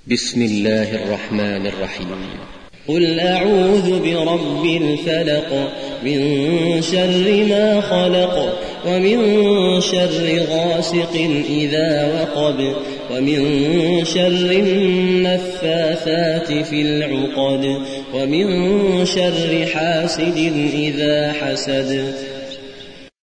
بسم الله الرحمن الرحيم. قل أعوذ برب الفلق من شر ما خلق ومن شر غاسق إذا وقب ومن شر النفاثات في العقد ومن شر حاسد إذا حسد.